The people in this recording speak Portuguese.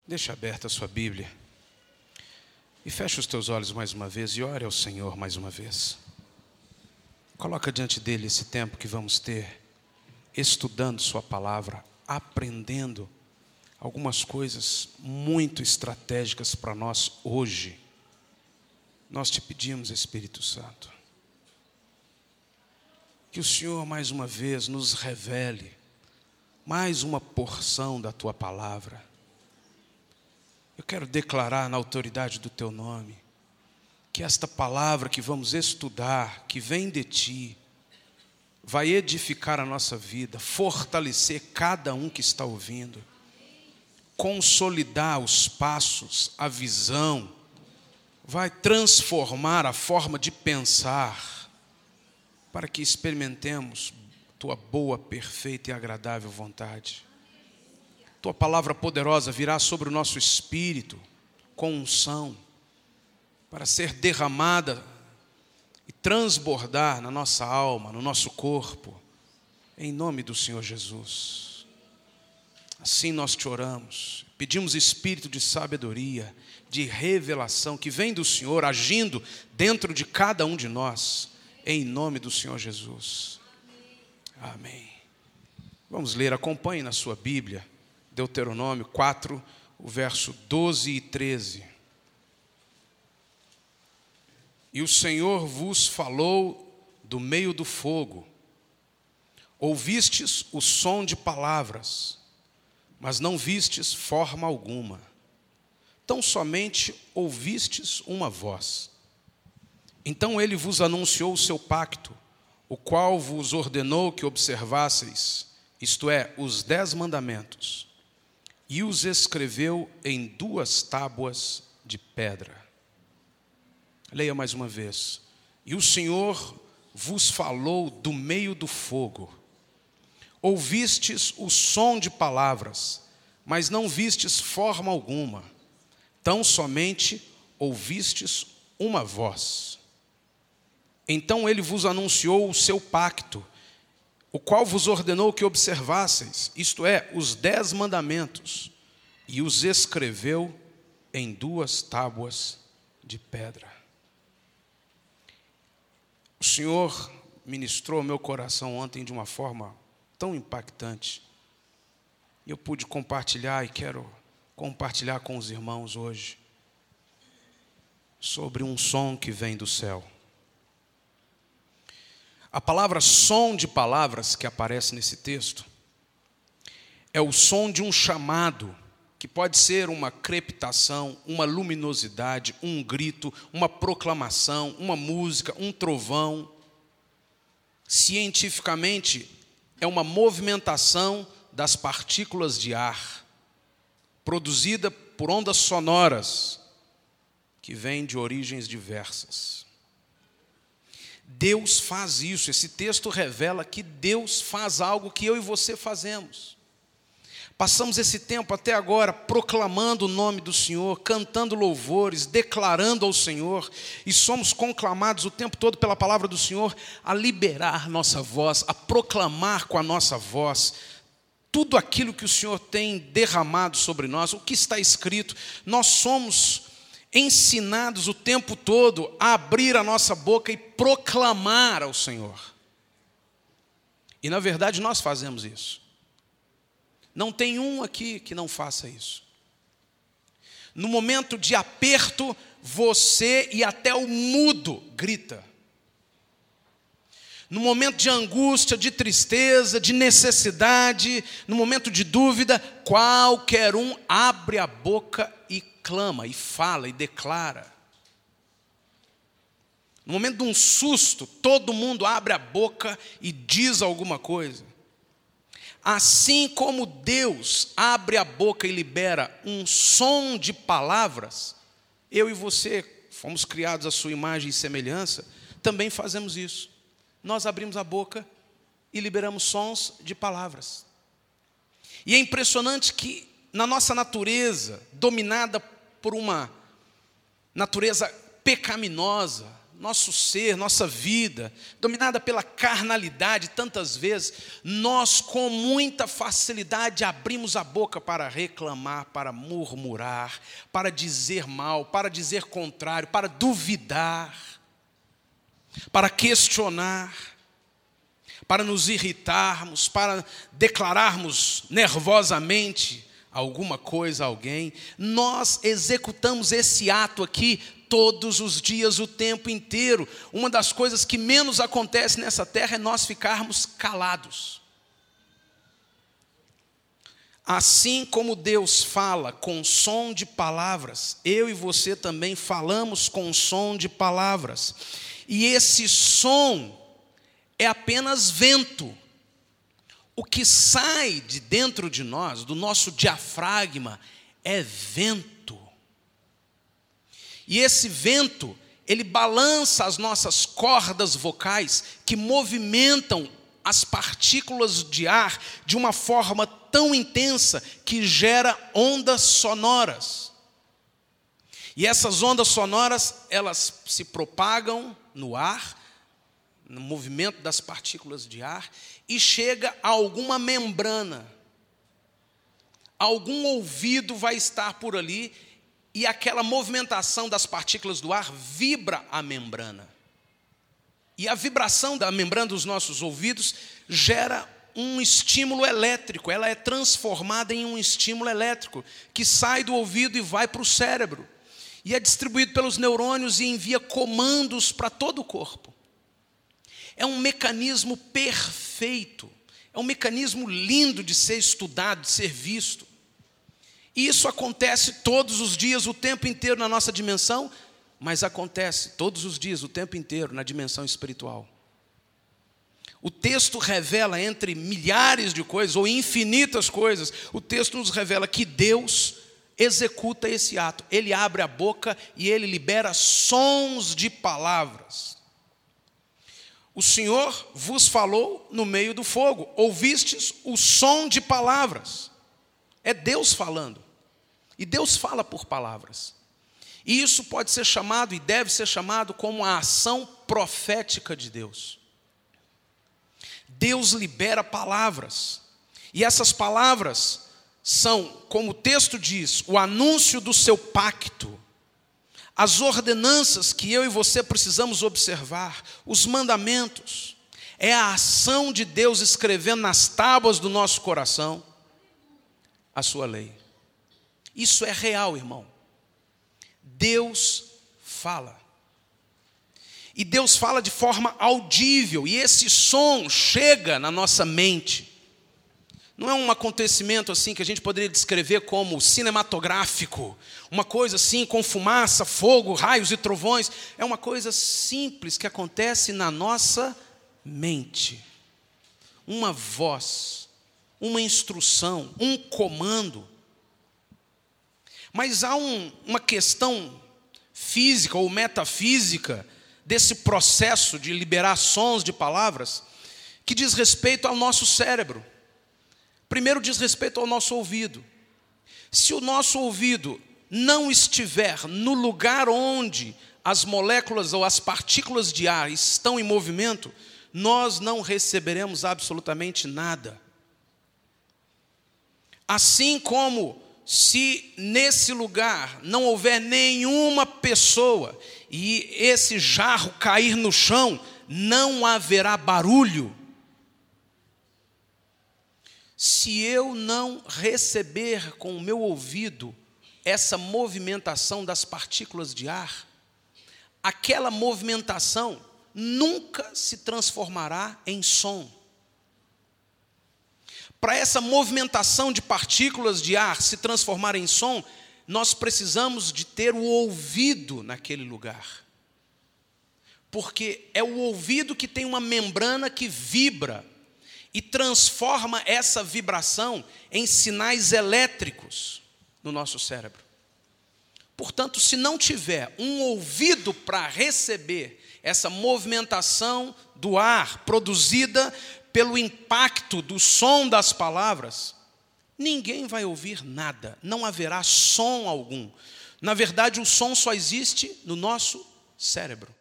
Deixa aberta a sua Bíblia e feche os teus olhos mais uma vez e ore ao Senhor mais uma vez. Coloca diante dele esse tempo que vamos ter estudando sua palavra, aprendendo algumas coisas muito estratégicas para nós hoje. Nós te pedimos, Espírito Santo, que o Senhor mais uma vez nos revele mais uma porção da tua palavra. Eu quero declarar na autoridade do teu nome que esta palavra que vamos estudar, que vem de ti, vai edificar a nossa vida, fortalecer cada um que está ouvindo, consolidar os passos, a visão, vai transformar a forma de pensar, para que experimentemos tua boa, perfeita e agradável vontade. Tua palavra poderosa virá sobre o nosso espírito com unção, para ser derramada e transbordar na nossa alma, no nosso corpo, em nome do Senhor Jesus. Assim nós te oramos, pedimos espírito de sabedoria, de revelação, que vem do Senhor agindo dentro de cada um de nós, em nome do Senhor Jesus. Amém. Vamos ler, acompanhe na sua Bíblia, Deuteronômio 4, o verso 12 e 13. E o Senhor vos falou do meio do fogo. Ouvistes o som de palavras, mas não vistes forma alguma. Tão somente ouvistes uma voz. Então ele vos anunciou o seu pacto, o qual vos ordenou que observasseis, isto é, os 10 mandamentos, e os escreveu em 2 tábuas de pedra. Leia mais uma vez. E o Senhor vos falou do meio do fogo. Ouvistes o som de palavras, mas não vistes forma alguma. Tão somente ouvistes uma voz. Então ele vos anunciou o seu pacto, o qual vos ordenou que observasseis, isto é, os 10 mandamentos, e os escreveu em 2 tábuas de pedra. O Senhor ministrou ao meu coração ontem de uma forma tão impactante. E eu pude compartilhar e quero compartilhar com os irmãos hoje sobre um som que vem do céu. A palavra som de palavras que aparece nesse texto é o som de um chamado, que pode ser uma crepitação, uma luminosidade, um grito, uma proclamação, uma música, um trovão. Cientificamente, é uma movimentação das partículas de ar, produzida por ondas sonoras, que vêm de origens diversas. Deus faz isso. Esse texto revela que Deus faz algo que eu e você fazemos. Passamos esse tempo até agora proclamando o nome do Senhor, cantando louvores, declarando ao Senhor, e somos conclamados o tempo todo pela palavra do Senhor a liberar nossa voz, a proclamar com a nossa voz tudo aquilo que o Senhor tem derramado sobre nós, o que está escrito. Nós somos ensinados o tempo todo a abrir a nossa boca e proclamar ao Senhor. E na verdade nós fazemos isso. Não tem um aqui que não faça isso. No momento de aperto, você e até o mudo grita. No momento de angústia, de tristeza, de necessidade, no momento de dúvida, qualquer um abre a boca e clama, e fala, e declara. No momento de um susto, todo mundo abre a boca e diz alguma coisa. Assim como Deus abre a boca e libera um som de palavras, eu e você, fomos criados à sua imagem e semelhança, também fazemos isso. Nós abrimos a boca e liberamos sons de palavras. E é impressionante que na nossa natureza, dominada por uma natureza pecaminosa, nosso ser, nossa vida, dominada pela carnalidade, tantas vezes, nós com muita facilidade abrimos a boca para reclamar, para murmurar, para dizer mal, para dizer contrário, para duvidar, para questionar, para nos irritarmos, para declararmos nervosamente alguma coisa a alguém. Nós executamos esse ato aqui todos os dias, o tempo inteiro. Uma das coisas que menos acontece nessa terra é nós ficarmos calados. Assim como Deus fala com som de palavras, eu e você também falamos com som de palavras. E esse som é apenas vento. O que sai de dentro de nós, do nosso diafragma, é vento. E esse vento, ele balança as nossas cordas vocais, que movimentam as partículas de ar de uma forma tão intensa que gera ondas sonoras. E essas ondas sonoras, elas se propagam no ar, no movimento das partículas de ar, e chega a alguma membrana. Algum ouvido vai estar por ali, e aquela movimentação das partículas do ar vibra a membrana. E a vibração da membrana dos nossos ouvidos gera um estímulo elétrico. Ela é transformada em um estímulo elétrico que sai do ouvido e vai para o cérebro. E é distribuído pelos neurônios e envia comandos para todo o corpo. É um mecanismo perfeito. É um mecanismo lindo de ser estudado, de ser visto. Isso acontece todos os dias, o tempo inteiro na nossa dimensão, mas acontece todos os dias, o tempo inteiro na dimensão espiritual. O texto revela, entre milhares de coisas, ou infinitas coisas, o texto nos revela que Deus executa esse ato. Ele abre a boca e ele libera sons de palavras. O Senhor vos falou no meio do fogo, ouvistes o som de palavras. É Deus falando. E Deus fala por palavras. E isso pode ser chamado e deve ser chamado como a ação profética de Deus. Deus libera palavras. E essas palavras são, como o texto diz, o anúncio do seu pacto, as ordenanças que eu e você precisamos observar, os mandamentos. É a ação de Deus escrevendo nas tábuas do nosso coração a sua lei. Isso é real, irmão. Deus fala. E Deus fala de forma audível, e esse som chega na nossa mente. Não é um acontecimento assim que a gente poderia descrever como cinematográfico, uma coisa assim com fumaça, fogo, raios e trovões. É uma coisa simples que acontece na nossa mente. Uma voz, uma instrução, um comando. Mas há uma questão física ou metafísica desse processo de liberar sons de palavras que diz respeito ao nosso cérebro. Primeiro diz respeito ao nosso ouvido. Se o nosso ouvido não estiver no lugar onde as moléculas ou as partículas de ar estão em movimento, nós não receberemos absolutamente nada. Assim como se nesse lugar não houver nenhuma pessoa e esse jarro cair no chão, não haverá barulho. Se eu não receber com o meu ouvido essa movimentação das partículas de ar, aquela movimentação nunca se transformará em som. Para essa movimentação de partículas de ar se transformar em som, nós precisamos de ter o ouvido naquele lugar. Porque é o ouvido que tem uma membrana que vibra e transforma essa vibração em sinais elétricos no nosso cérebro. Portanto, se não tiver um ouvido para receber essa movimentação do ar produzida pelo impacto do som das palavras, ninguém vai ouvir nada, não haverá som algum. Na verdade, o som só existe no nosso cérebro.